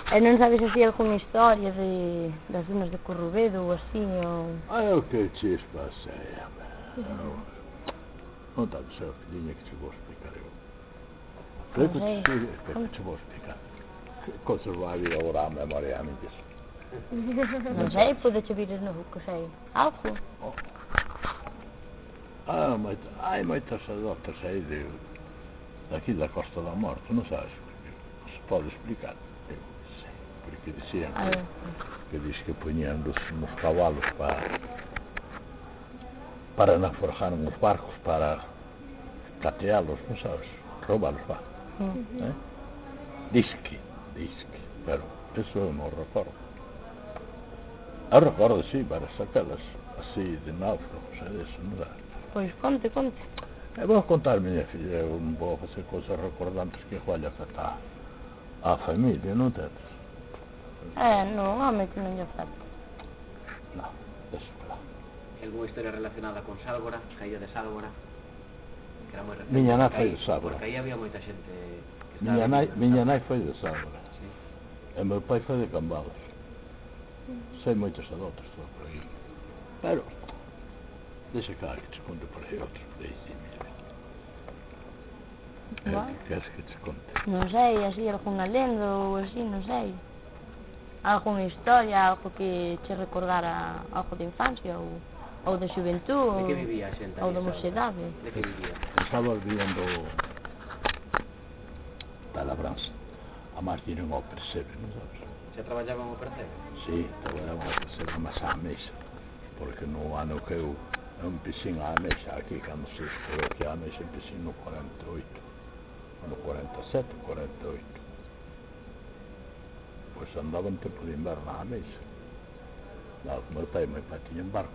E non sabes así algunha historia das dunas de Corrubedo ou así, ou... O que chispa sei, non tanto sei o que diña que che vou explicar eu. Creo que che vou explicar. Que cousas vai vir agora a memoria a min disso. Non sei, podeche vir de novo, que sei, algo. Hai moitas adotas aí daqui da Costa da Morte, non sabes? Non se pode explicar. Eu sei, porque dicían que diz que poñían nos cavalos para non forjaran os barcos, para catealos, non sabes? Roubalos, Disque, pero eso eu non recordo. Eu recordo, sí, varias aquelas así de náufragos, eso, non sabes? Pois conte. Vou contar, miña filla, eu non vou facer cousas recordantes que igual afecta a familia, non tedes? Non, home que non lle afecta. Non, eso claro. Alguna historia relacionada con Sálvora, a illa de Sálvora? Que era moi recente. Miña nai foi de Sálvora. Porque aí había moita xente que Miña nai foi de Sálvora. E meu pai foi de Cambados. Sei moitas adotas, todo por aí. Pero, deixa cá que te conte por aí outro. Que queres que te conte? Non sei, así, algunha lenda ou así, non sei. Algunha historia, algo que che recordara algo de infancia ou de xuventud. De que vivía a xente? Ou de mocidade. De que vivía? Estaba viviendo da labranza. A máis tiren ao percebe, non sabes? Xa traballaban o percebe? Sí, traballaban ao percebe, mas á mesa. Porque no ano que eu empecín á mesa, aquí, cando se escreve aquí á mesa, empecín no 48. No 47, 48. Pois andaba en tempo de inverno á mesa. Meu pai tiñan barco.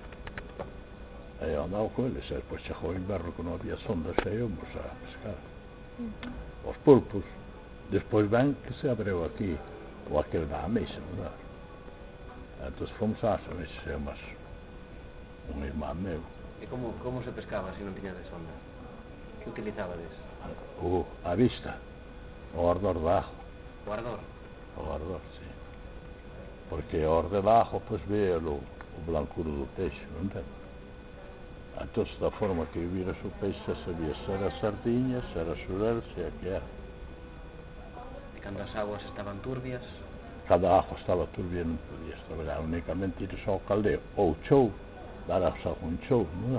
E eu andaba con eles, e depois chegou o inverno que non había sondas e íamos a pescar. Os pulpos. Despois ben que se abreu aquí, o aquel da mesa, non é? Entón fomos ás mesas, mas un irmán meu. E como se pescaba se non tiña de sonda? Que utilizabades? A vista, o ardor da ajo. O ardor? O ardor, sí. Porque o ardor da ajo, pois véalo o blancuro do peixe, non entende? Entón, da forma que viras o peixe, sabía se era sardiña, se era xurel, se a que era. E cando as aguas estaban turbias? Cada ajo estaba turbia, non podías trabalhar, únicamente ir ao caldeo, ou chou, daras algún chou, non é?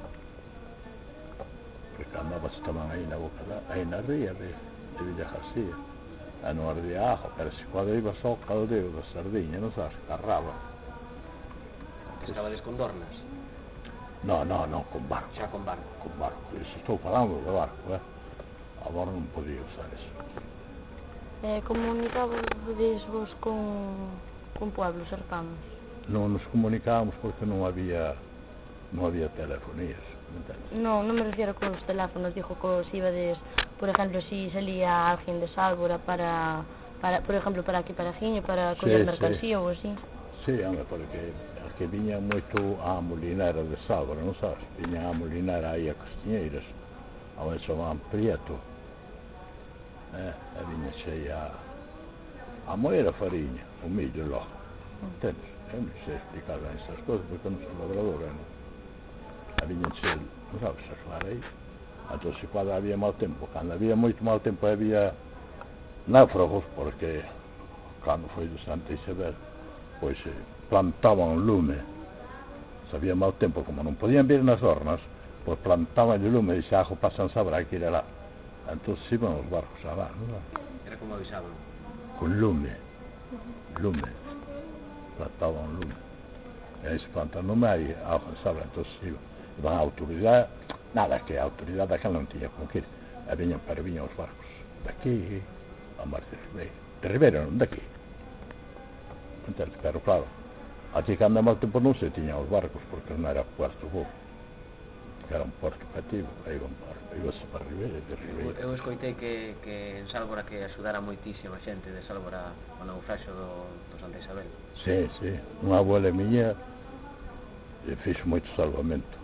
Porque andabas estaban aí na boca aí na ría de Villa García, e non ardía ajo, pero se cuando ibas ao caldeo da sardiña, non sabes, carraba. Pescabades con dornas? Non, con barco. Xa con barco? Con barco, iso estou falando de barco, agora non podía usar eso. Comunicabades vos con pueblos cercanos? Non nos comunicábamos porque non había telefonías. Non me refiero cos teléfonos, digo cos ibades, por exemplo, si salía alguén de Sálvora para por exemplo, para aquí, para Giño, para coller mercancía ou así. Sí, porque que viña moito á molinera de Sálvora, non sabes? Viña á molinera aí a Castiñeiras, onde chamaban Prieto, e viña cheia a moer a fariña, o millo logo. Entendes? Eu non sei explicar ben esas cousas porque non sou labrador, non? A viña cheia, non sabes, a xogar aí. Entón, se cando había mal tempo, cando había moito mal tempo, había náufragos, porque cando foi do Santa Isabel, pois plantaban lume. Se había mal tempo, como non podían vir nas hornas, pois plantaban o lume e xa ajo pasan sabrá que ir alá. Entón iban os barcos alá, non? Era como avisaban? Con lume, plantaban lume. E aí se plantan lume, aí ajo sabrá, entón iban a autoridade, nada, que a autoridade daquela non tiña con que ir, e viñan os barcos daqui a mar de Ribeira, non daqui. Entendes? Pero claro, aquí cando mal tempo non se tiñan os barcos porque non era Puerto Bo, que era un porto cativo, aí ibase para Ribeira, de Ribeira. Eu escoitei que en Sálvora que axudara moitísima xente de Sálvora ao naufraxio do Santa Isabel. Sí, unha abuela miña fixo moito salvamento.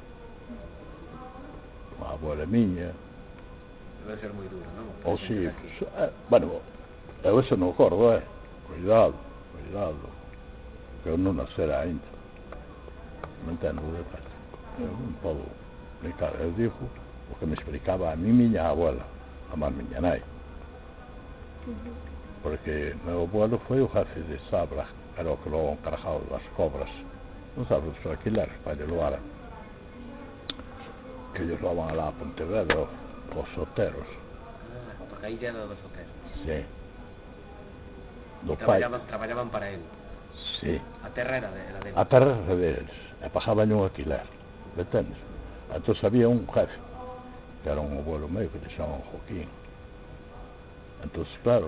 Unha abuela miña. Debe ser moi duro, non? Ou si, bueno, eu eso non acordo, cuidado, que eu non nascera ainda. Non entendo o detalle. Eu non podo explicar, eu digo o que me explicaba a mí miña abuela, a má miña nai. Porque meu abuelo foi o jefe de Sabra, era o que logo encargado das cobras, non sabes, os alquileres para lle loar, que ellos loaban alá a Pontevedra, os soteros. Porque aí era dos soteros. Sí. Do pai. Traballaban para él. Sí. A terra era dele. A terra era deles, e pagaban un alquiler, entendes? Entón había un jefe, que era un abuelo meu, que le chamaban Joaquín. Entón, claro,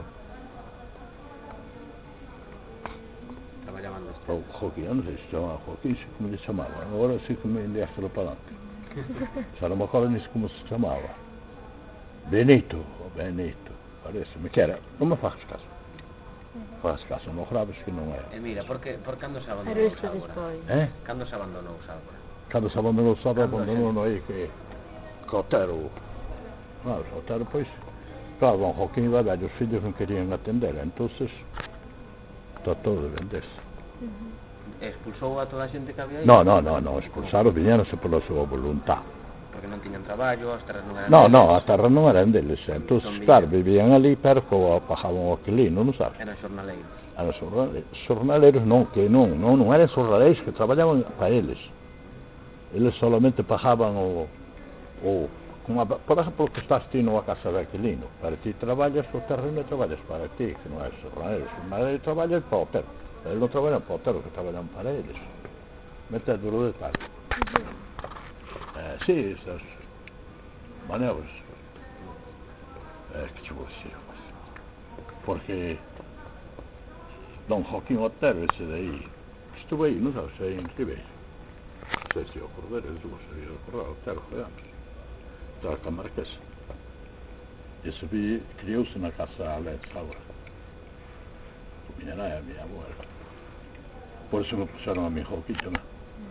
Traballaban dos. o Joaquín, non sei se chamaba Joaquín, sí como le chamaban, agora sí que me enviástelo para adelante. Xa non me acordo ni como se chamaba. Benito, parece-me que era, non me fagas caso. Fagas caso, non graves que non era. Mira, por cando se abandonou Pero isto Sálvora? despois. Cando se abandonou Sálvora? Cando se abandonou Sálvora, Cando, abandonou aí que Otero, claro, Otero, pois, claro, don Joaquín iba velho, os fillos non querían atender, entonces tratou de venderse. Expulsou a toda a xente que había aí? Non, expulsaron, viñéronse pola súa voluntad. Porque non tiñan traballo, as terras non eran Non, deles. a terra non eran deles, entonces, claro, vivían ali, pero pagaban o aquilino, non sabes? Eran xornaleiros. Eran xornaleiros, non eran xornaleiros que traballaban para eles. Eles solamente pagaban por exemplo, que estás ti nunha casa de aquilino, para ti traballas o terreno e traballas para ti, que non é xornaleiro traballas para o terreno, eles non traballan para o terreno, que traballan para eles. Metendo o detalle. Sí, esas manevras, que che vou dicir, porque don Joaquín Otero, ese de aí, estuve aí, non sabes, aí en Ribeiro, non sei se o acordar, eu digo, se o acordar, Otero foi antes, estaba a Marquesa, ese criou-se na casa alé de Sabra, con miña nai e a miña abuela, por eso me puxeron a mi Joaquín tamén.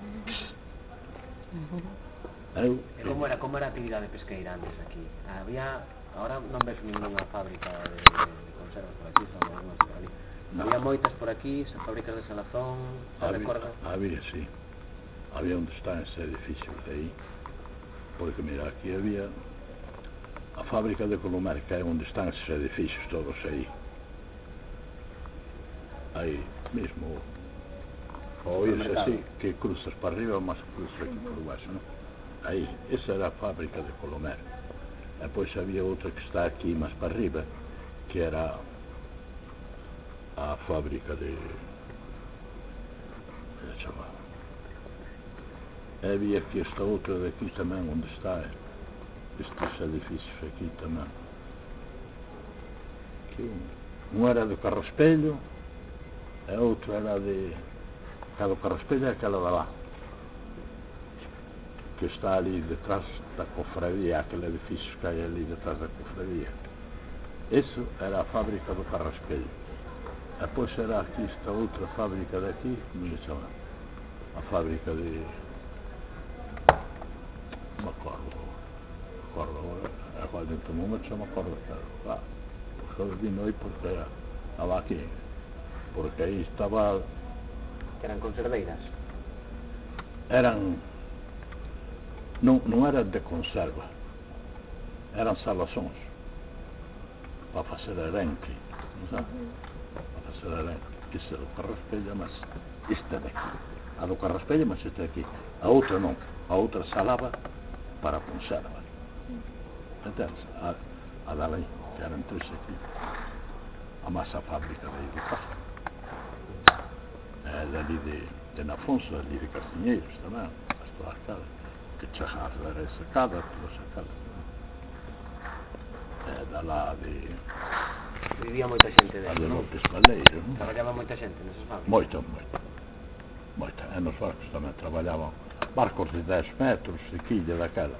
Como era a actividade pesqueira antes aquí? Ahora non ves ninguna fábrica de conservas por aquí, son algunhas por ali. Había moitas por aquí, fábricas de salazón, se recorda? Había, sí. Había onde están ese edificio de aí, porque mira, aquí había a fábrica de Colomer, que é onde están esos edificios todos aí. Aí mesmo, ou irse así, que cruzas para arriba, mas cruzas aquí por baixo, non? Aí, esa era a fábrica de Colomer. E depois había outra que está aquí máis para arriba, que era a fábrica de... chamaba. E había aquí esta outra de aquí tamén, onde está estes edificios aquí tamén. Que un era de Carraspello, e outro era de... a do Carraspello é aquela de lá, que está ali detrás da cofradía, aquele edificio que hai ali detrás da cofradía. Eso era a fábrica do Carraspello. E depois era aquí esta outra fábrica de aquí, como se chama? A fábrica de... non me acordo agora dentro do momento xa me acordo, claro, porque vino aí porque estaba aquí, porque aí estaba... Eran conserveiras? Non eran de conserva, eran salazóns para facer arenque, non sabe? Para facer arenque, ese do Carraspello, mas este daqui, a do Carraspello, mas este daqui, a outra non, a outra salaba para conserva, entendes? A dala aí, que eran tres aquí, a masa fábrica de aí do Pajo, dali de Nafonso, dali de Castiñeiros tamén, as todas caras, que Chajas era sacada, toda sacada. Da lá de... Vivía moita xente a de non? López Caldeiro, non? Traballaba moita xente nesas fábricas? Moita. E nos barcos tamén traballaban barcos de 10 metros, de quilla daquela,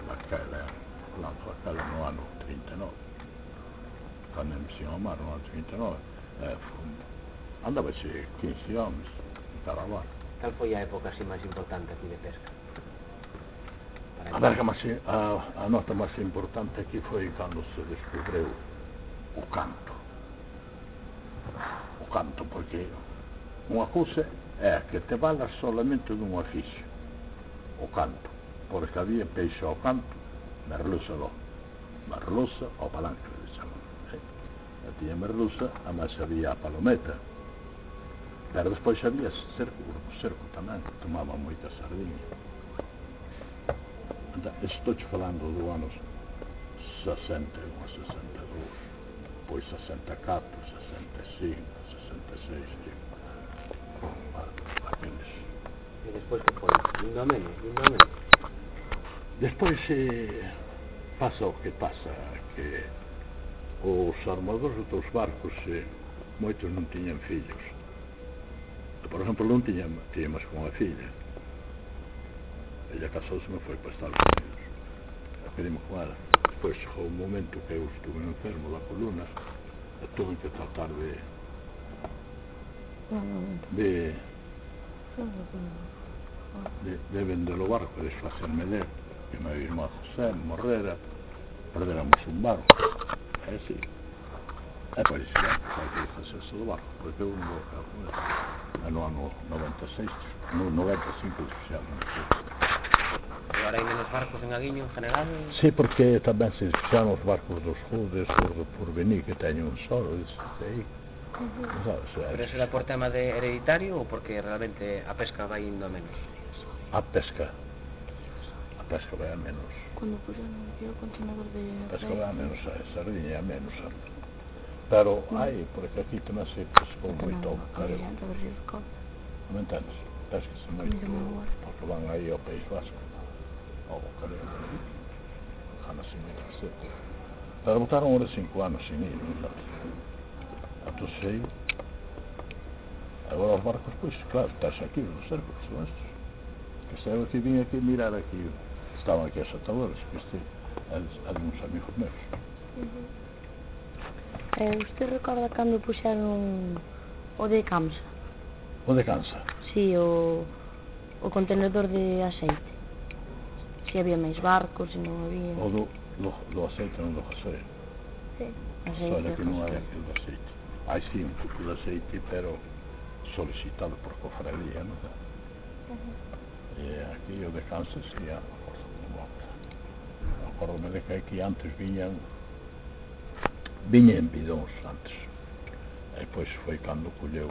no ano 39. Cando empezaron a mar, no ano 39. Andaba-se 15 anos en cada barco. Cal foi a época así máis importante aquí de pesca? A nota máis importante aquí foi cando se descubriu o canto. o canto, porque unha cousa é que te valas solamente dun oficio, o canto, porque había peixe ao canto, merluza ao palanque, le chaman, a tiña merluza, a máis había a palometa, pero despois había cerco tamén, que tomaba moita sardiña. Estou falando do anos 61, 62, pois 64, 65, 66, aqueles. E despois que foi? Vindo a menos? Despois pasa o que pasa, que os armadores dos barcos moitos non tiñan fillos. Por exemplo, non tiñamos con a filha. Ella casouse e me foi para Estados Unidos. Quedemos con ela. Despois chegou un momento que eu estuve enfermo da columna e tuve que tratar de vender o barco, de desfacerme dele, que meu irmão José morrera, perderamos un barco. É así. E pois xa, hai que facerse do barco, porque eu no ano 96, no 95 fixamos. Agora hai menos barcos en Aguiño, en general? Sí, porque tamén se fixaron os barcos dos Judes, os do Porvenir, que teñen un solo, aí. Pero eso era por tema de hereditario ou porque realmente a pesca vai indo a menos? A pesca vai a menos. Cando puxeron aquí o contenedor de... A pesca vai a menos, a sardiña a menos. Pero hai, porque aquí tamén se pescou moito ao careo. Non me entendes? Pesca-se moito, porque van aí ao País Vasco, ao careo. Jánase moito cedo. Pero botaron ahora 5 anos sin ir, non sabes? Entonces, agora os barcos, pois, claro, estás aquí, os cercos, son estes. Que eu que vim aquí mirar aquí, estaban aquí as atadoras, que é de uns amigos meus. Usted recorda cando puxeron o de Camsa? O de Camsa? Si, o contenedor de aceite. Si había máis barcos, se non había... O do aceite, non do gasoil. Sí, aceite. Só que non hai aquí do aceite. Hai sí un pouco de aceite, pero solicitado por cofradía, non é? E aquí o de Camsa, si, acordome de que aquí antes viña en bidóns antes, e pois foi cando colleu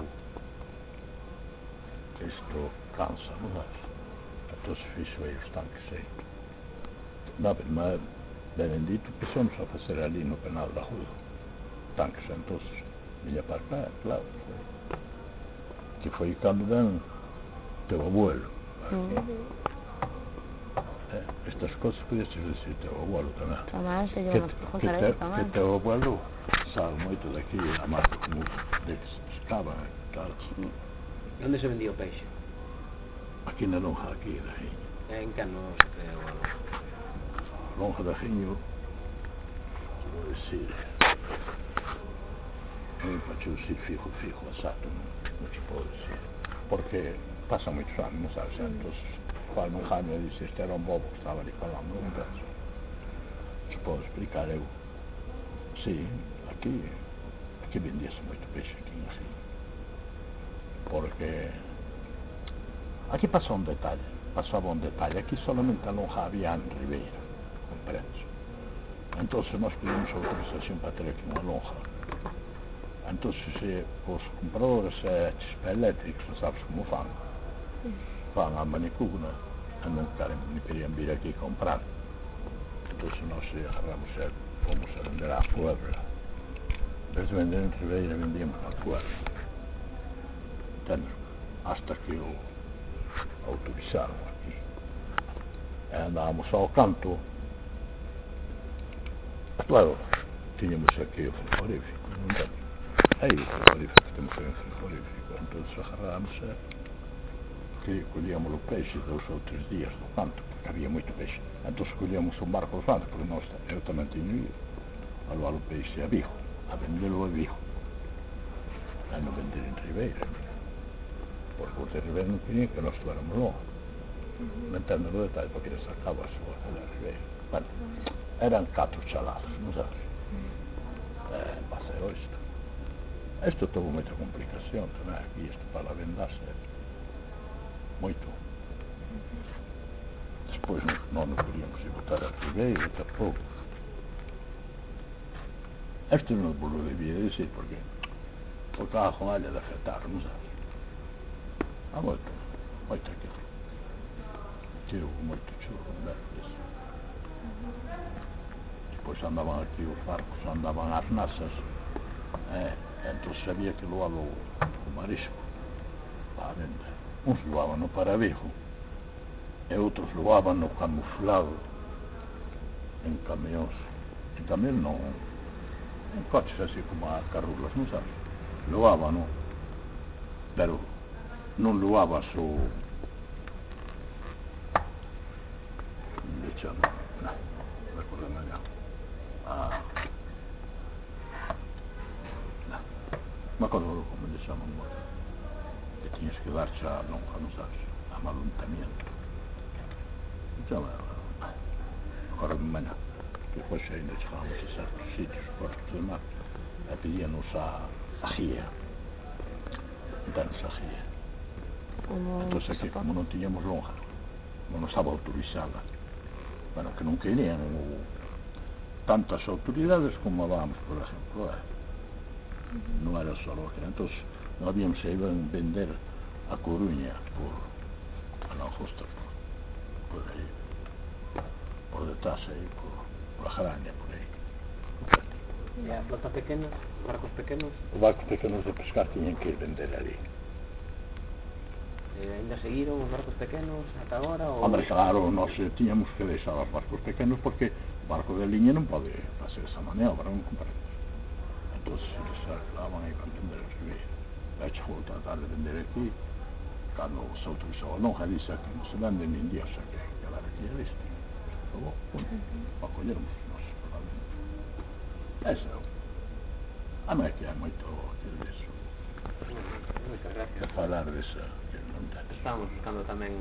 isto Camsa, non é? Entón fixo aí os tanques aí. Mas ben dito que somos a facer ali no penal da Rua tanques, entón viña para cá, claro, que foi cando ben teu abuelo. Estas cousas podias decir teu abuelo tamén. Tamén, se llevan a contar aí tamén. Que teu abuelo sabe moito daqui, a marca como de que se pescaba, tal. E onde se vendía o peixe? Aquí na lonja, aquí, da Jiño. En que ano se creou a lonja? A lonja da Jiño, vou decir, non me pachou si fijo, exacto, non se pode decir. Porque pasa moitos anos, non sabes, entón, Juan Jaime dice, este era un bobo que estaba ali falando, non penso. Se pode explicar eu. Sí, aquí vendíase moito peixe aquí, así. Porque aquí pasaba un detalle, aquí solamente a lonja había en Ribeira, comprendes? Entonces nós pedimos autorización para ter aquí unha lonja. Entonces os compradores eléctricos, non sabes como fan a manicugna, non querían vir aquí comprar. Entonces nós agarramos e fomos a vender á Puebla. En vez de vender en Ribeira, vendíamos na Puebla. Entendes? Hasta que o autorizaron aquí. E andábamos ao canto. Claro, tiñamos aquí o frigorífico, non entendes? Aí o frigorífico, temos aí un frigorífico. Entonces agarramos que collíamos o peixe 2 ou 3 días do canto, porque había moito peixe. Entón collíamos un barco aos lados, porque eu tamén teño ido a levar o peixe a Vigo, a vendelo a Vigo, a non vender en Ribeira, porque os de Ribeira non querían que nós tuéramos logo. Non entendo o detalle, porque eles sacaban as cousas de Ribeira. Bueno, eran 4 chaladas, non sabes? Paseo isto. Isto tuvo moita complicación tamén aquí, isto para vendarse moito. Despois non queríamos ir botar a Ribeiro tampouco. Isto non vos lo debía decir porque estaba con ella de afectar, non sabes? A moito aquilo. Tiro moito chulo, non é? Despois andaban aquí os barcos, andaban as nasas, entón sabía que loaba o marisco para a venda. Uns loaban no para Vigo e outros loaban no camuflado en camións, non, en coches así como a carrulas, non sabes? Loaban, non? Pero non loabas o recuerdo mañá me acordo como le chaman que tiñes que dar xa longa, non sabes? A maluntamiento agora de mañá que depois ainda chegábamos a certos sitios portos de mar e pedíanos a guía danos a guía entón aquí como non tiñamos longa non estaba autorizada bueno, que non querían tantas autoridades como vamos, por exemplo non era só que entón non habíamos ido a vender a Coruña por non justo por aí por detrás aí por a Jaraña por aí e a flota pequena, os barcos pequenos de pescar tiñen que ir vender ali ainda seguiron os barcos pequenos ata agora? Hombre, claro, nós tiñamos que deixar os barcos pequenos porque o barco de liña non pode facer esa maniobra, non comprendes? Entón, eles aclavan aí para vender os ribeiro. De hecho, vou tratar de vender aquí cando se autorizou non, já dixe que non se vende nin Dios aquí, que a ver aquí é listo. Logo, para collermos nós, para eso. A mí que hai moito que diso. Moitas gracias. De falar desa que non tenes. Estábamos buscando tamén